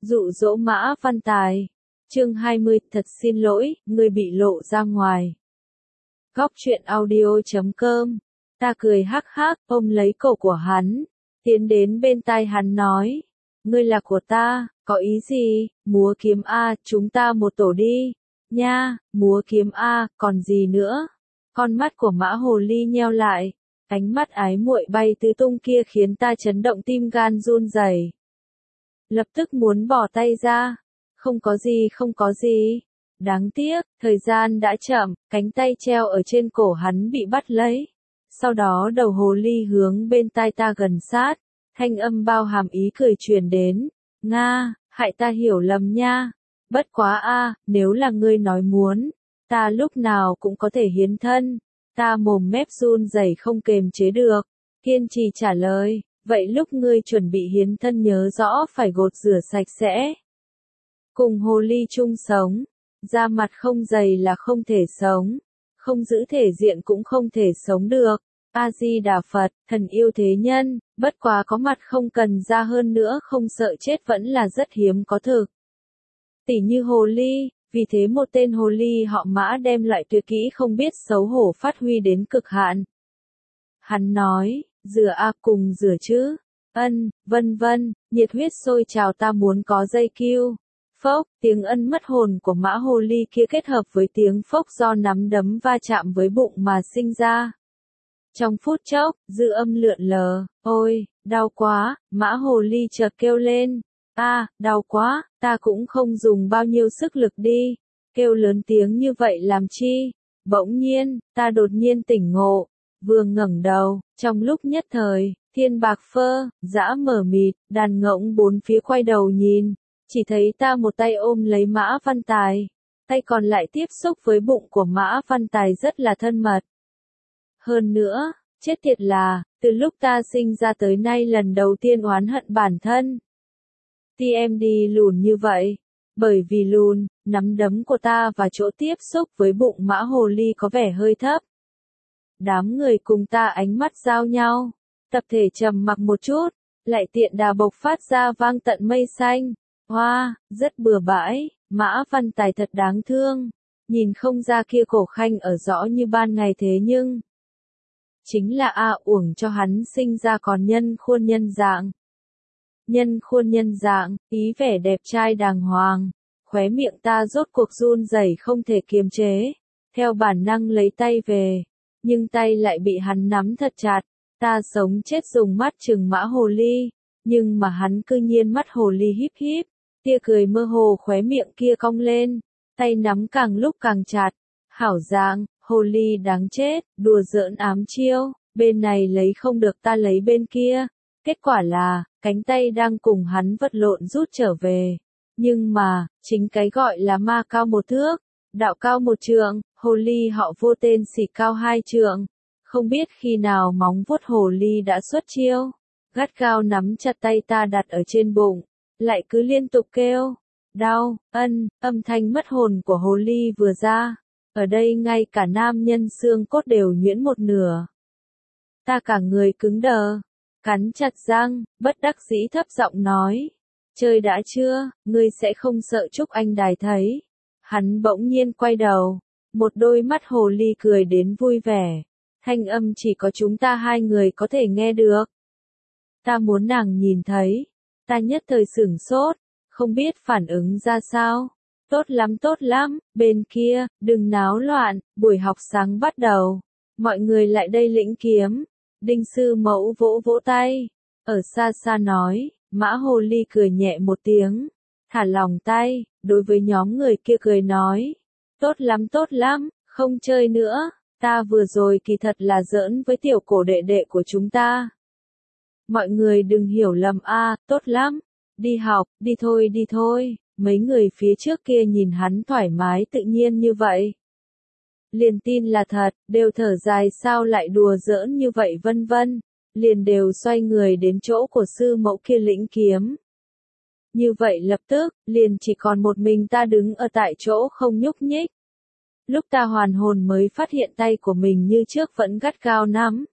Dụ dỗ Mã Văn Tài. Chương 20, thật xin lỗi, ngươi bị lộ ra ngoài. Góc truyện audio.com. Ta cười hắc hắc, ôm lấy cổ của hắn, tiến đến bên tai hắn nói, ngươi là của ta, có ý gì? Múa kiếm a, chúng ta một tổ đi. Nha, múa kiếm a, còn gì nữa? Con mắt của Mã Hồ Ly nheo lại, ánh mắt ái muội bay tứ tung kia khiến ta chấn động tim gan run rẩy. Lập tức muốn bỏ tay ra. Không có gì. Đáng tiếc, thời gian đã chậm, cánh tay treo ở trên cổ hắn bị bắt lấy. Sau đó đầu hồ ly hướng bên tai ta gần sát, thanh âm bao hàm ý cười truyền đến. Nga, hại ta hiểu lầm nha. Bất quá a, nếu là ngươi nói muốn, ta lúc nào cũng có thể hiến thân. Ta mồm mép run rẩy không kềm chế được, kiên trì trả lời. Vậy lúc ngươi chuẩn bị hiến thân nhớ rõ phải gột rửa sạch sẽ. Cùng hồ ly chung sống, da mặt không dày là không thể sống, không giữ thể diện cũng không thể sống được. A-di-đà Phật, thần yêu thế nhân, bất quá có mặt không cần da hơn nữa không sợ chết vẫn là rất hiếm có thực. Tỉ như hồ ly, vì thế một tên hồ ly họ Mã đem lại tuyệt kỹ không biết xấu hổ phát huy đến cực hạn. Hắn nói, rửa a cùng rửa chứ, vân vân, nhiệt huyết sôi trào ta muốn có dây cưu. Phốc, tiếng ân mất hồn của Mã Hồ Ly kia kết hợp với tiếng phốc do nắm đấm va chạm với bụng mà sinh ra. Trong phút chốc, dư âm lượn lờ, ôi, đau quá, Mã Hồ Ly chợt kêu lên. Đau quá, ta cũng không dùng bao nhiêu sức lực đi, kêu lớn tiếng như vậy làm chi. Bỗng nhiên, ta đột nhiên tỉnh ngộ, vừa ngẩng đầu, trong lúc nhất thời, thiên bạc phơ, dã mở mịt, đàn ngỗng bốn phía quay đầu nhìn. Chỉ thấy ta một tay ôm lấy Mã Văn Tài, tay còn lại tiếp xúc với bụng của Mã Văn Tài rất là thân mật. Hơn nữa, chết tiệt là, từ lúc ta sinh ra tới nay lần đầu tiên oán hận bản thân. TMD lùn như vậy, bởi vì lùn, nắm đấm của ta và chỗ tiếp xúc với bụng Mã Hồ Ly có vẻ hơi thấp. Đám người cùng ta ánh mắt giao nhau, tập thể trầm mặc một chút, lại tiện đà bộc phát ra vang tận mây xanh. Hoa, rất bừa bãi, Mã Văn Tài thật đáng thương, nhìn không ra kia cổ khanh ở rõ như ban ngày thế nhưng chính là uổng cho hắn sinh ra còn nhân khuôn nhân dạng. Nhân khuôn nhân dạng, ý vẻ đẹp trai đàng hoàng, khóe miệng ta rốt cuộc run rẩy không thể kiềm chế, theo bản năng lấy tay về, nhưng tay lại bị hắn nắm thật chặt, ta sống chết dùng mắt chừng Mã Hồ Ly, nhưng mà hắn cư nhiên mắt hồ ly híp híp. Tia cười mơ hồ khóe miệng kia cong lên, tay nắm càng lúc càng chặt. Hảo dạng, hồ ly đáng chết, đùa giỡn ám chiêu, bên này lấy không được ta lấy bên kia. Kết quả là, cánh tay đang cùng hắn vật lộn rút trở về. Nhưng mà, chính cái gọi là ma cao một thước, đạo cao một trượng, hồ ly họ vô tên xỉ cao hai trượng. Không biết khi nào móng vuốt hồ ly đã xuất chiêu, gắt gao nắm chặt tay ta đặt ở trên bụng. Lại cứ liên tục kêu, đau, âm thanh mất hồn của hồ ly vừa ra, ở đây ngay cả nam nhân xương cốt đều nhuyễn một nửa. Ta cả người cứng đờ, cắn chặt răng, bất đắc dĩ thấp giọng nói, chơi đã chưa, ngươi sẽ không sợ Trúc Anh Đài thấy. Hắn bỗng nhiên quay đầu, một đôi mắt hồ ly cười đến vui vẻ, thanh âm chỉ có chúng ta hai người có thể nghe được. Ta muốn nàng nhìn thấy. Ta nhất thời sửng sốt, không biết phản ứng ra sao. Tốt lắm, bên kia, đừng náo loạn, buổi học sáng bắt đầu. Mọi người lại đây lĩnh kiếm. Đinh sư mẫu vỗ vỗ tay. Ở xa xa nói, Mã Hồ Ly cười nhẹ một tiếng. Thả lòng tay, đối với nhóm người kia cười nói. Tốt lắm, không chơi nữa. Ta vừa rồi kỳ thật là giỡn với tiểu cổ đệ đệ của chúng ta. Mọi người đừng hiểu lầm tốt lắm. Đi học, đi thôi. Mấy người phía trước kia nhìn hắn thoải mái tự nhiên như vậy. Liền tin là thật, đều thở dài sao lại đùa giỡn như vậy vân vân. Liền đều xoay người đến chỗ của sư mẫu kia lĩnh kiếm. Như vậy lập tức, liền chỉ còn một mình ta đứng ở tại chỗ không nhúc nhích. Lúc ta hoàn hồn mới phát hiện tay của mình như trước vẫn gắt gao nắm.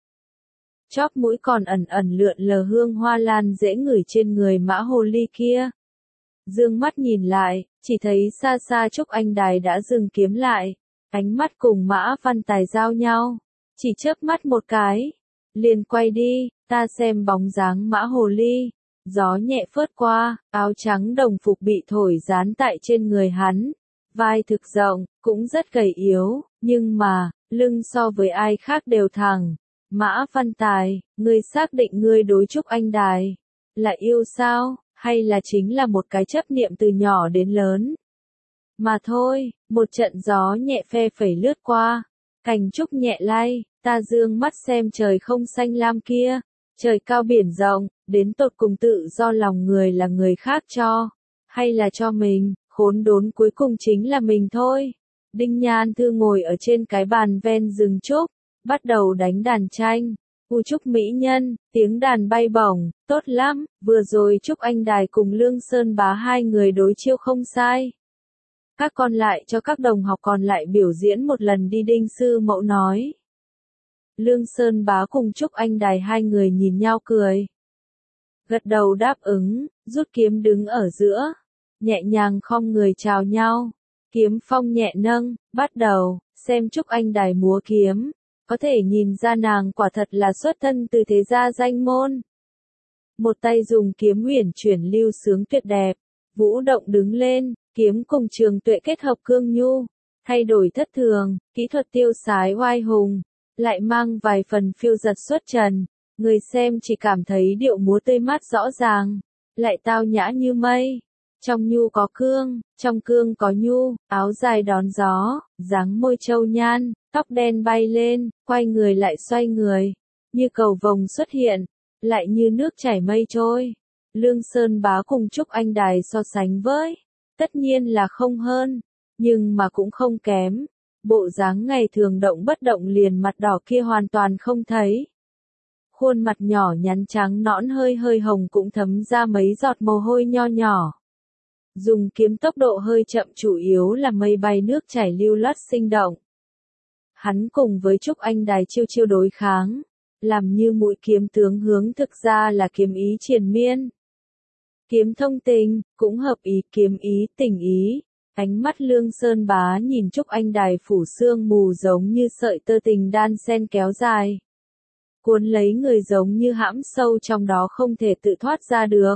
Chóp mũi còn ẩn ẩn lượn lờ hương hoa lan dễ ngửi trên người Mã Hồ Ly kia. Dương mắt nhìn lại, chỉ thấy xa xa Trúc Anh Đài đã dừng kiếm lại, ánh mắt cùng Mã Văn Tài giao nhau, chỉ chớp mắt một cái, liền quay đi, ta xem bóng dáng Mã Hồ Ly, gió nhẹ phớt qua, áo trắng đồng phục bị thổi dán tại trên người hắn, vai thực rộng, cũng rất gầy yếu, nhưng mà, lưng so với ai khác đều thẳng. Mã Văn Tài, ngươi xác định ngươi đối Trúc Anh Đài là yêu sao, hay là chính là một cái chấp niệm từ nhỏ đến lớn? Mà thôi, một trận gió nhẹ phe phẩy lướt qua, cành trúc nhẹ lay, ta dương mắt xem trời không xanh lam kia, trời cao biển rộng, đến tột cùng tự do lòng người là người khác cho, hay là cho mình, khốn đốn cuối cùng chính là mình thôi. Đinh Nhan Thư ngồi ở trên cái bàn ven rừng trúc, bắt đầu đánh đàn tranh. U Trúc mỹ nhân, tiếng đàn bay bổng, tốt lắm, vừa rồi Trúc Anh Đài cùng Lương Sơn Bá hai người đối chiêu không sai. Các con lại cho các đồng học còn lại biểu diễn một lần đi, Đinh sư mẫu nói. Lương Sơn Bá cùng Trúc Anh Đài hai người nhìn nhau cười. Gật đầu đáp ứng, rút kiếm đứng ở giữa, nhẹ nhàng khom người chào nhau. Kiếm phong nhẹ nâng, bắt đầu, xem Trúc Anh Đài múa kiếm. Có thể nhìn ra nàng quả thật là xuất thân từ thế gia danh môn. Một tay dùng kiếm uyển chuyển lưu sướng tuyệt đẹp, vũ động đứng lên, kiếm cùng trường tuệ kết hợp cương nhu, thay đổi thất thường, kỹ thuật tiêu sái oai hùng, lại mang vài phần phiêu giật xuất trần, người xem chỉ cảm thấy điệu múa tươi mát rõ ràng, lại tao nhã như mây. Trong nhu có cương, trong cương có nhu, áo dài đón gió, dáng môi châu nhan, tóc đen bay lên, quay người lại xoay người, như cầu vồng xuất hiện, lại như nước chảy mây trôi. Lương Sơn Bá cùng Trúc Anh Đài so sánh với, tất nhiên là không hơn, nhưng mà cũng không kém. Bộ dáng ngày thường động bất động liền mặt đỏ kia hoàn toàn không thấy. Khuôn mặt nhỏ nhắn trắng nõn hơi hơi hồng cũng thấm ra mấy giọt mồ hôi nho nhỏ. Dùng kiếm tốc độ hơi chậm chủ yếu là mây bay nước chảy lưu loát sinh động. Hắn cùng với Trúc Anh Đài chiêu chiêu đối kháng, làm như mũi kiếm tướng hướng thực ra là kiếm ý triền miên. Kiếm thông tình, cũng hợp ý kiếm ý tình ý. Ánh mắt Lương Sơn Bá nhìn Trúc Anh Đài phủ sương mù giống như sợi tơ tình đan sen kéo dài. Cuốn lấy người giống như hãm sâu trong đó không thể tự thoát ra được.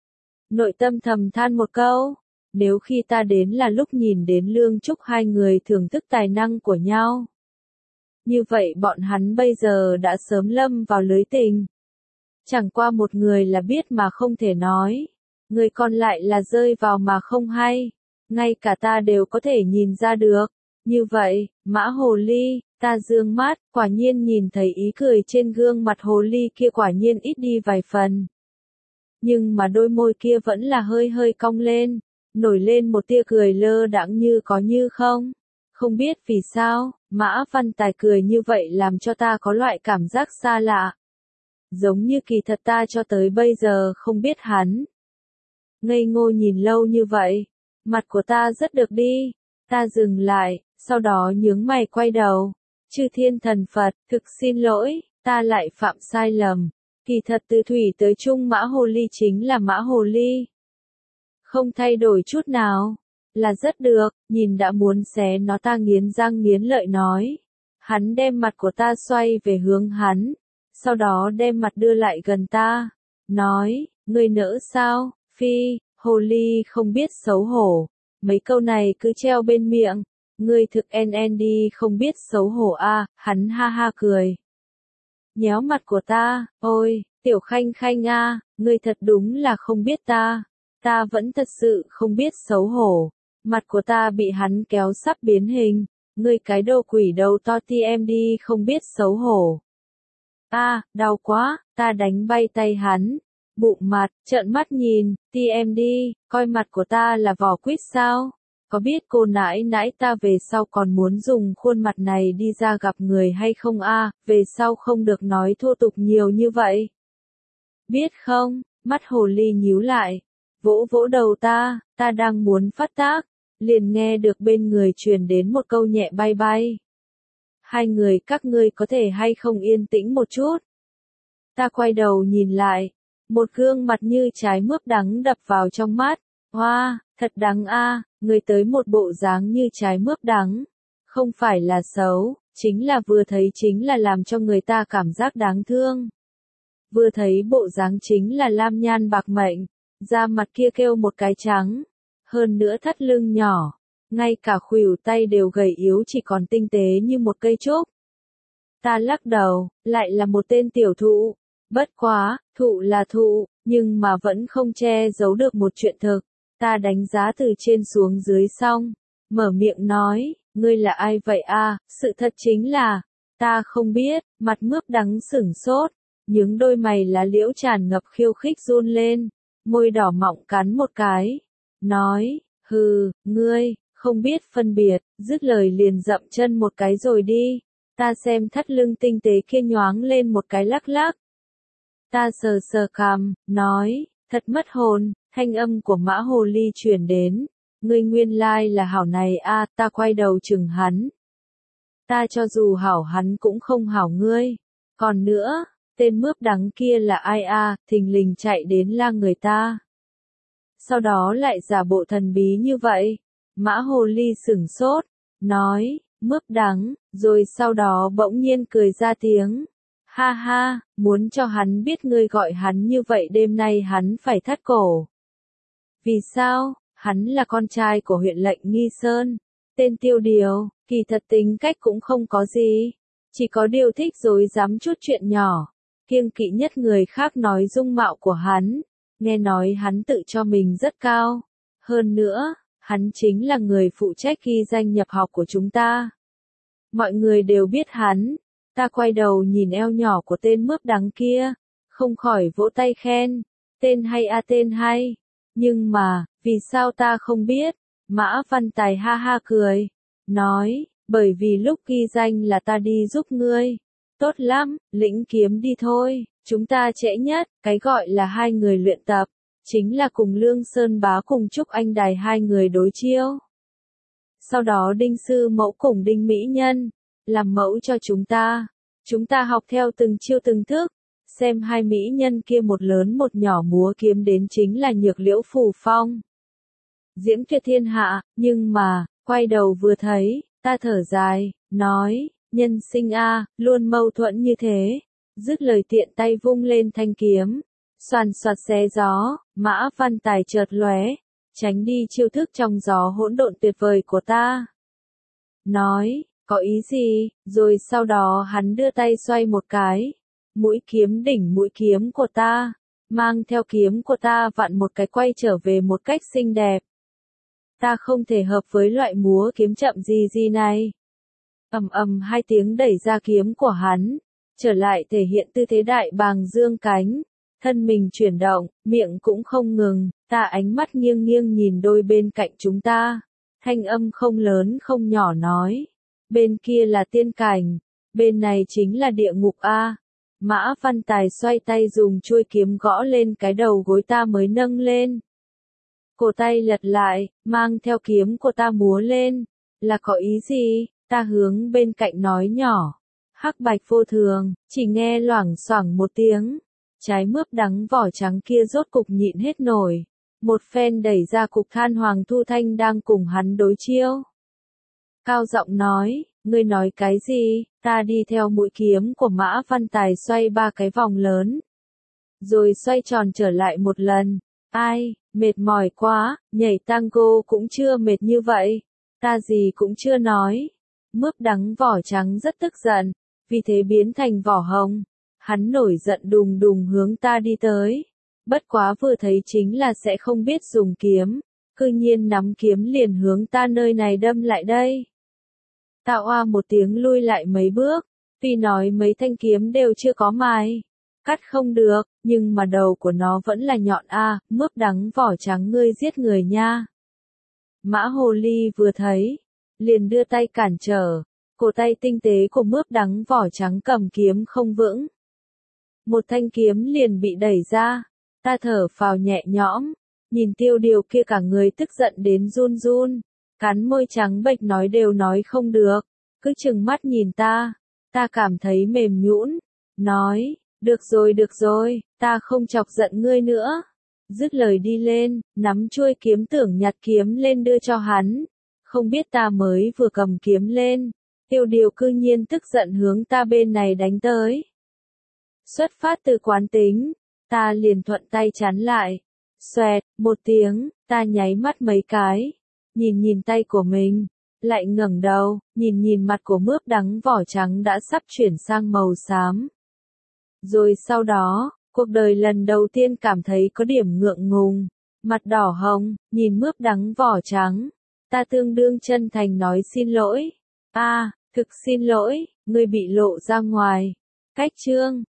Nội tâm thầm than một câu, nếu khi ta đến là lúc nhìn đến Lương Trúc hai người thưởng thức tài năng của nhau. Như vậy bọn hắn bây giờ đã sớm lâm vào lưới tình. Chẳng qua một người là biết mà không thể nói, người còn lại là rơi vào mà không hay, ngay cả ta đều có thể nhìn ra được. Như vậy, Mã Hồ Ly, ta dương mắt, quả nhiên nhìn thấy ý cười trên gương mặt Hồ Ly kia quả nhiên ít đi vài phần. Nhưng mà đôi môi kia vẫn là hơi hơi cong lên, nổi lên một tia cười lơ đãng như có như không. Không biết vì sao, Mã Văn Tài cười như vậy làm cho ta có loại cảm giác xa lạ. Giống như kỳ thật ta cho tới bây giờ không biết hắn. Ngây ngô nhìn lâu như vậy, mặt của ta rất được đi. Ta dừng lại, sau đó nhướng mày quay đầu. Chư thiên thần Phật, thực xin lỗi, ta lại phạm sai lầm. Kỳ thật từ thủy tới trung Mã Hồ Ly chính là Mã Hồ Ly. Không thay đổi chút nào. Là rất được, nhìn đã muốn xé nó ta nghiến răng nghiến lợi nói. Hắn đem mặt của ta xoay về hướng hắn. Sau đó đem mặt đưa lại gần ta. Nói, ngươi nỡ sao, phi, Hồ Ly không biết xấu hổ. Mấy câu này cứ treo bên miệng. Ngươi thực NND không biết xấu hổ a, hắn ha ha cười. Nhéo mặt của ta, ôi, tiểu khanh khanh a, ngươi thật đúng là không biết ta. Ta vẫn thật sự không biết xấu hổ. Mặt của ta bị hắn kéo sắp biến hình. Ngươi cái đồ quỷ đầu to TMD không biết xấu hổ. Đau quá, ta đánh bay tay hắn. Bụng mặt, trợn mắt nhìn, TMD, coi mặt của ta là vỏ quýt sao? Có biết cô nãi nãi ta về sau còn muốn dùng khuôn mặt này đi ra gặp người hay không về sau không được nói thô tục nhiều như vậy. Biết không, mắt Hồ Ly nhíu lại, vỗ vỗ đầu ta đang muốn phát tác, liền nghe được bên người truyền đến một câu nhẹ bay bay. Hai người các ngươi có thể hay không yên tĩnh một chút. Ta quay đầu nhìn lại, một gương mặt như trái mướp đắng đập vào trong mắt, Hoa, thật đáng a, người tới một bộ dáng như trái mướp đắng. Không phải là xấu, chính là vừa thấy chính là làm cho người ta cảm giác đáng thương. Vừa thấy bộ dáng chính là lam nhan bạc mệnh, da mặt kia kêu một cái trắng. Hơn nữa thắt lưng nhỏ, ngay cả khuỷu tay đều gầy yếu chỉ còn tinh tế như một cây trúc. Ta lắc đầu, lại là một tên tiểu thụ. Bất quá, thụ là thụ, nhưng mà vẫn không che giấu được một chuyện thực. Ta đánh giá từ trên xuống dưới xong, mở miệng nói, ngươi là ai vậy a? Sự thật chính là, ta không biết, mặt mướp đắng sửng sốt, những đôi mày lá liễu tràn ngập khiêu khích run lên, môi đỏ mọng cắn một cái, nói, hừ, ngươi, không biết phân biệt, dứt lời liền dậm chân một cái rồi đi. Ta xem thắt lưng tinh tế kia nhoáng lên một cái lắc lắc. Ta sờ sờ cằm, nói, thật mất hồn, thanh âm của mã hồ ly truyền đến. Ngươi nguyên lai là hảo này a, ta quay đầu chừng hắn. Ta cho dù hảo hắn cũng không hảo ngươi. Còn nữa, tên mướp đắng kia là ai a, thình lình chạy đến la người ta. Sau đó lại giả bộ thần bí như vậy. Mã hồ ly sửng sốt, nói, mướp đắng, rồi sau đó bỗng nhiên cười ra tiếng. Ha ha, muốn cho hắn biết ngươi gọi hắn như vậy đêm nay hắn phải thắt cổ. Vì sao? Hắn là con trai của huyện lệnh Nghi Sơn. Tên Tiêu Điều, kỳ thật tính cách cũng không có gì. Chỉ có điều thích dối dám chút chuyện nhỏ. Kiêng kỵ nhất người khác nói dung mạo của hắn. Nghe nói hắn tự cho mình rất cao. Hơn nữa, hắn chính là người phụ trách ghi danh nhập học của chúng ta. Mọi người đều biết hắn. Ta quay đầu nhìn eo nhỏ của tên mướp đắng kia. Không khỏi vỗ tay khen. Tên hay a, tên hay. Nhưng mà, vì sao ta không biết? Mã Văn Tài ha ha cười. Nói, bởi vì lúc ghi danh là ta đi giúp ngươi. Tốt lắm, lĩnh kiếm đi thôi. Chúng ta trễ nhất, cái gọi là hai người luyện tập. Chính là cùng Lương Sơn Bá cùng Trúc Anh Đài hai người đối chiêu. Sau đó Đinh Sư Mẫu cùng Đinh Mỹ Nhân. Làm mẫu cho chúng ta. Chúng ta học theo từng chiêu từng thức. Xem hai mỹ nhân kia một lớn một nhỏ múa kiếm đến chính là Nhược Liễu Phù Phong. Diễm tuyệt thiên hạ, nhưng mà, quay đầu vừa thấy, ta thở dài, nói, nhân sinh a, luôn mâu thuẫn như thế. Dứt lời tiện tay vung lên thanh kiếm, xoàn xoạt xé gió, Mã Văn Tài chợt lóe, tránh đi chiêu thức trong gió hỗn độn tuyệt vời của ta. Nói, có ý gì, rồi sau đó hắn đưa tay xoay một cái. Mũi kiếm đỉnh mũi kiếm của ta, mang theo kiếm của ta vặn một cái quay trở về một cách xinh đẹp. Ta không thể hợp với loại múa kiếm chậm gì này. Ầm ầm hai tiếng đẩy ra kiếm của hắn, trở lại thể hiện tư thế đại bàng dương cánh, thân mình chuyển động, miệng cũng không ngừng, ta ánh mắt nghiêng nghiêng nhìn đôi bên cạnh chúng ta, thanh âm không lớn không nhỏ nói, bên kia là tiên cảnh, bên này chính là địa ngục a. Mã Văn Tài xoay tay dùng chuôi kiếm gõ lên cái đầu gối ta mới nâng lên. Cổ tay lật lại, mang theo kiếm của ta múa lên. Là có ý gì? Ta hướng bên cạnh nói nhỏ. Hắc bạch vô thường, chỉ nghe loảng xoảng một tiếng. Trái mướp đắng vỏ trắng kia rốt cục nhịn hết nổi. Một phen đẩy ra cục than Hoàng Thu Thanh đang cùng hắn đối chiêu. Cao giọng nói, ngươi nói cái gì? Ta đi theo mũi kiếm của Mã Văn Tài xoay ba cái vòng lớn. Rồi xoay tròn trở lại một lần. Ai, mệt mỏi quá, nhảy tango cũng chưa mệt như vậy. Ta gì cũng chưa nói. Mướp đắng vỏ trắng rất tức giận, vì thế biến thành vỏ hồng. Hắn nổi giận đùng đùng hướng ta đi tới. Bất quá vừa thấy chính là sẽ không biết dùng kiếm. Cư nhiên nắm kiếm liền hướng ta nơi này đâm lại đây. Ta oa một tiếng lui lại mấy bước, tuy nói mấy thanh kiếm đều chưa có mài, cắt không được, nhưng mà đầu của nó vẫn là nhọn a, mướp đắng vỏ trắng ngươi giết người nha. Mã hồ ly vừa thấy, liền đưa tay cản trở, cổ tay tinh tế của mướp đắng vỏ trắng cầm kiếm không vững. Một thanh kiếm liền bị đẩy ra, ta thở phào nhẹ nhõm, nhìn Tiêu Điều kia cả người tức giận đến run run. Cắn môi trắng bệch nói đều nói không được, cứ chừng mắt nhìn ta cảm thấy mềm nhũn, nói, được rồi, ta không chọc giận ngươi nữa, Dứt lời đi lên, nắm chuôi kiếm tưởng nhặt kiếm lên đưa cho hắn. Không biết ta mới vừa cầm kiếm lên, Tiêu Điều cư nhiên tức giận hướng ta bên này đánh tới. Xuất phát từ quán tính, ta liền thuận tay chắn lại. Xoẹt, một tiếng, ta nháy mắt mấy cái, nhìn tay của mình, lại ngẩng đầu, nhìn mặt của mướp đắng vỏ trắng đã sắp chuyển sang màu xám. Rồi sau đó, cuộc đời lần đầu tiên cảm thấy có điểm ngượng ngùng, mặt đỏ hồng, nhìn mướp đắng vỏ trắng. Ta tương đương chân thành nói xin lỗi. Thực xin lỗi, ngươi bị lộ ra ngoài. Cách chương